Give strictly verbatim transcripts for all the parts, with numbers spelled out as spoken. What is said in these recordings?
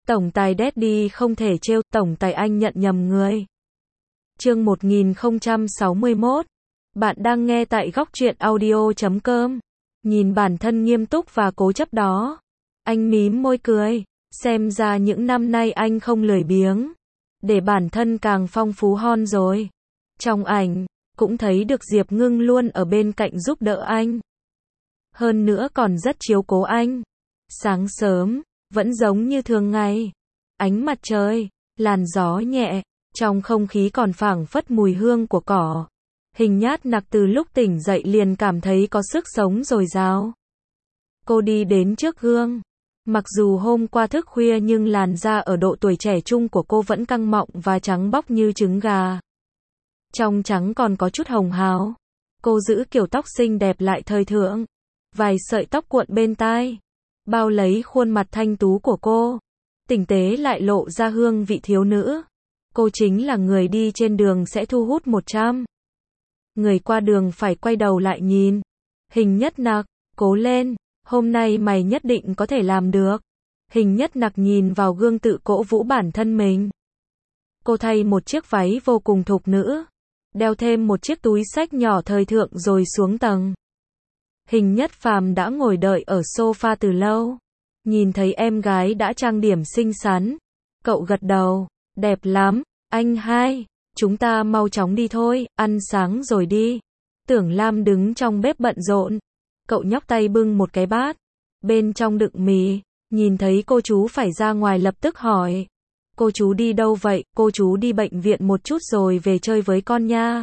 Tổng tài Daddy không thể trêu, tổng tài anh nhận nhầm người. Chương một nghìn không trăm sáu mươi mốt. Bạn đang nghe tại góc truyện audio chấm com. Nhìn bản thân nghiêm túc và cố chấp đó, anh mím môi cười, xem ra những năm nay anh không lười biếng, để bản thân càng phong phú hơn rồi. Trong ảnh, cũng thấy được Diệp Ngưng luôn ở bên cạnh giúp đỡ anh. Hơn nữa còn rất chiếu cố anh. Sáng sớm, vẫn giống như thường ngày. Ánh mặt trời, làn gió nhẹ, trong không khí còn phảng phất mùi hương của cỏ. Hình Nhát Nặc từ lúc tỉnh dậy liền cảm thấy có sức sống dồi dào. Cô đi đến trước gương. Mặc dù hôm qua thức khuya nhưng làn da ở độ tuổi trẻ trung của cô vẫn căng mọng và trắng bóc như trứng gà. Trong trắng còn có chút hồng hào. Cô giữ kiểu tóc xinh đẹp lại thời thượng. Vài sợi tóc cuộn bên tai, bao lấy khuôn mặt thanh tú của cô. Tinh tế lại lộ ra hương vị thiếu nữ. Cô chính là người đi trên đường sẽ thu hút một trăm người qua đường phải quay đầu lại nhìn. Hình Nhất Nặc, cố lên, hôm nay mày nhất định có thể làm được. Hình Nhất Nặc nhìn vào gương tự cổ vũ bản thân mình. Cô thay một chiếc váy vô cùng thục nữ, đeo thêm một chiếc túi xách nhỏ thời thượng rồi xuống tầng. Hình Nhất Phàm đã ngồi đợi ở sofa từ lâu. Nhìn thấy em gái đã trang điểm xinh xắn, cậu gật đầu, đẹp lắm, anh hai, chúng ta mau chóng đi thôi, ăn sáng rồi đi. Tưởng Lam đứng trong bếp bận rộn, cậu nhóc tay bưng một cái bát, bên trong đựng mì, nhìn thấy cô chú phải ra ngoài lập tức hỏi. Cô chú đi đâu vậy? Cô chú đi bệnh viện một chút rồi về chơi với con nha.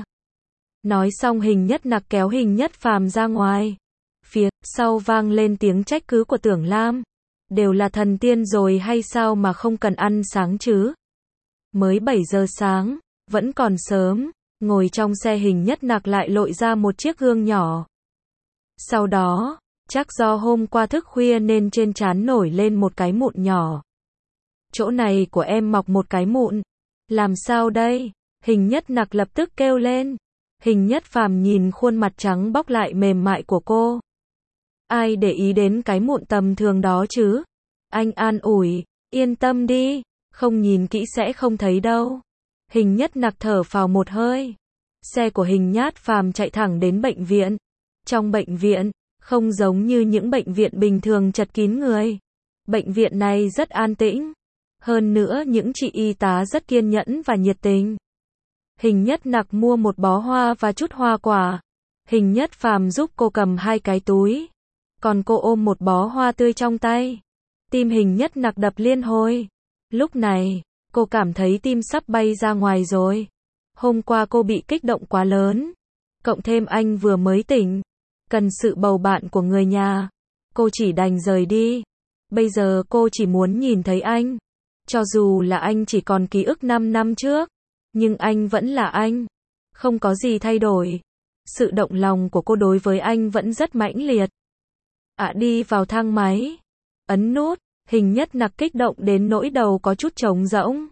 Nói xong Hình Nhất Nặc kéo Hình Nhất Phàm ra ngoài. Phía sau vang lên tiếng trách cứ của Tưởng Lam. Đều là thần tiên rồi hay sao mà không cần ăn sáng chứ? Mới bảy giờ sáng, vẫn còn sớm. Ngồi trong xe Hình Nhất Nặc lại lội ra một chiếc gương nhỏ. Sau đó, chắc do hôm qua thức khuya nên trên trán nổi lên một cái mụn nhỏ. Chỗ này của em mọc một cái mụn. Làm sao đây? Hình Nhất Nặc lập tức kêu lên. Hình Nhất Phàm nhìn khuôn mặt trắng bóc lại mềm mại của cô. Ai để ý đến cái mụn tầm thường đó chứ? Anh an ủi, yên tâm đi, không nhìn kỹ sẽ không thấy đâu. Hình Nhất Nặc thở phào một hơi. Xe của Hình Nhát Phàm chạy thẳng đến bệnh viện. Trong bệnh viện, không giống như những bệnh viện bình thường chật kín người. Bệnh viện này rất an tĩnh. Hơn nữa những chị y tá rất kiên nhẫn và nhiệt tình. Hình Nhất Nặc mua một bó hoa và chút hoa quả. Hình Nhất Phàm giúp cô cầm hai cái túi. Còn cô ôm một bó hoa tươi trong tay. Tim Hình Nhất Nặc đập liên hồi. Lúc này, cô cảm thấy tim sắp bay ra ngoài rồi. Hôm qua cô bị kích động quá lớn. Cộng thêm anh vừa mới tỉnh. Cần sự bầu bạn của người nhà. Cô chỉ đành rời đi. Bây giờ cô chỉ muốn nhìn thấy anh. Cho dù là anh chỉ còn ký ức năm năm trước. Nhưng anh vẫn là anh. Không có gì thay đổi. Sự động lòng của cô đối với anh vẫn rất mãnh liệt. À đi vào thang máy. Ấn nút. Hình Nhất Nặc kích động đến nỗi đầu có chút trống rỗng.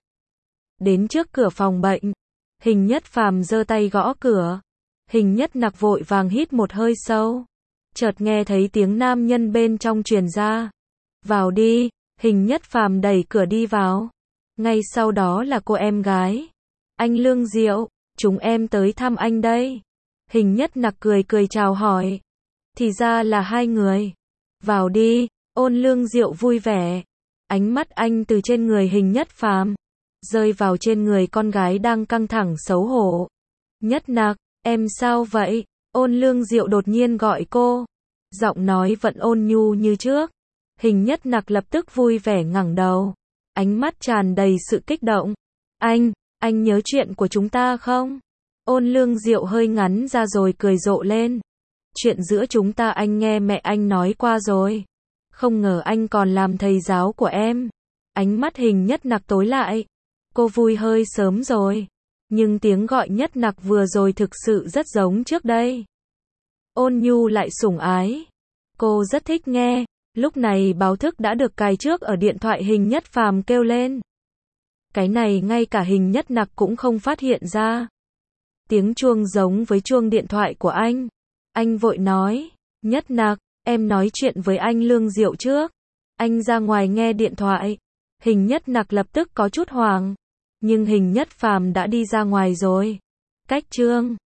Đến trước cửa phòng bệnh. Hình Nhất Phàm giơ tay gõ cửa. Hình Nhất Nặc vội vàng hít một hơi sâu. Chợt nghe thấy tiếng nam nhân bên trong truyền ra. Vào đi. Hình Nhất Phàm đẩy cửa đi vào. Ngay sau đó là cô em gái. Anh Lương Diệu, chúng em tới thăm anh đây. Hình Nhất Nặc cười cười chào hỏi. Thì ra là hai người. Vào đi. Ôn Lương Diệu vui vẻ. Ánh mắt anh từ trên người Hình Nhất Phàm rơi vào trên người con gái đang căng thẳng xấu hổ. Nhất Nặc, em sao vậy? Ôn Lương Diệu đột nhiên gọi cô. Giọng nói vẫn ôn nhu như trước. Hình Nhất Nặc lập tức vui vẻ ngẩng đầu. Ánh mắt tràn đầy sự kích động. Anh, anh nhớ chuyện của chúng ta không? Ôn Lương Diệu hơi ngắn ra rồi cười rộ lên. Chuyện giữa chúng ta anh nghe mẹ anh nói qua rồi. Không ngờ anh còn làm thầy giáo của em. Ánh mắt Hình Nhất Nặc tối lại. Cô vui hơi sớm rồi. Nhưng tiếng gọi Nhất Nặc vừa rồi thực sự rất giống trước đây. Ôn nhu lại sủng ái. Cô rất thích nghe. Lúc này báo thức đã được cài trước ở điện thoại Hình Nhất Phàm kêu lên. Cái này ngay cả Hình Nhất Nặc cũng không phát hiện ra. Tiếng chuông giống với chuông điện thoại của anh. Anh vội nói, Nhất Nặc, em nói chuyện với anh Lương Diệu trước. Anh ra ngoài nghe điện thoại. Hình Nhất Nặc lập tức có chút hoảng. Nhưng Hình Nhất Phàm đã đi ra ngoài rồi. Cách Trương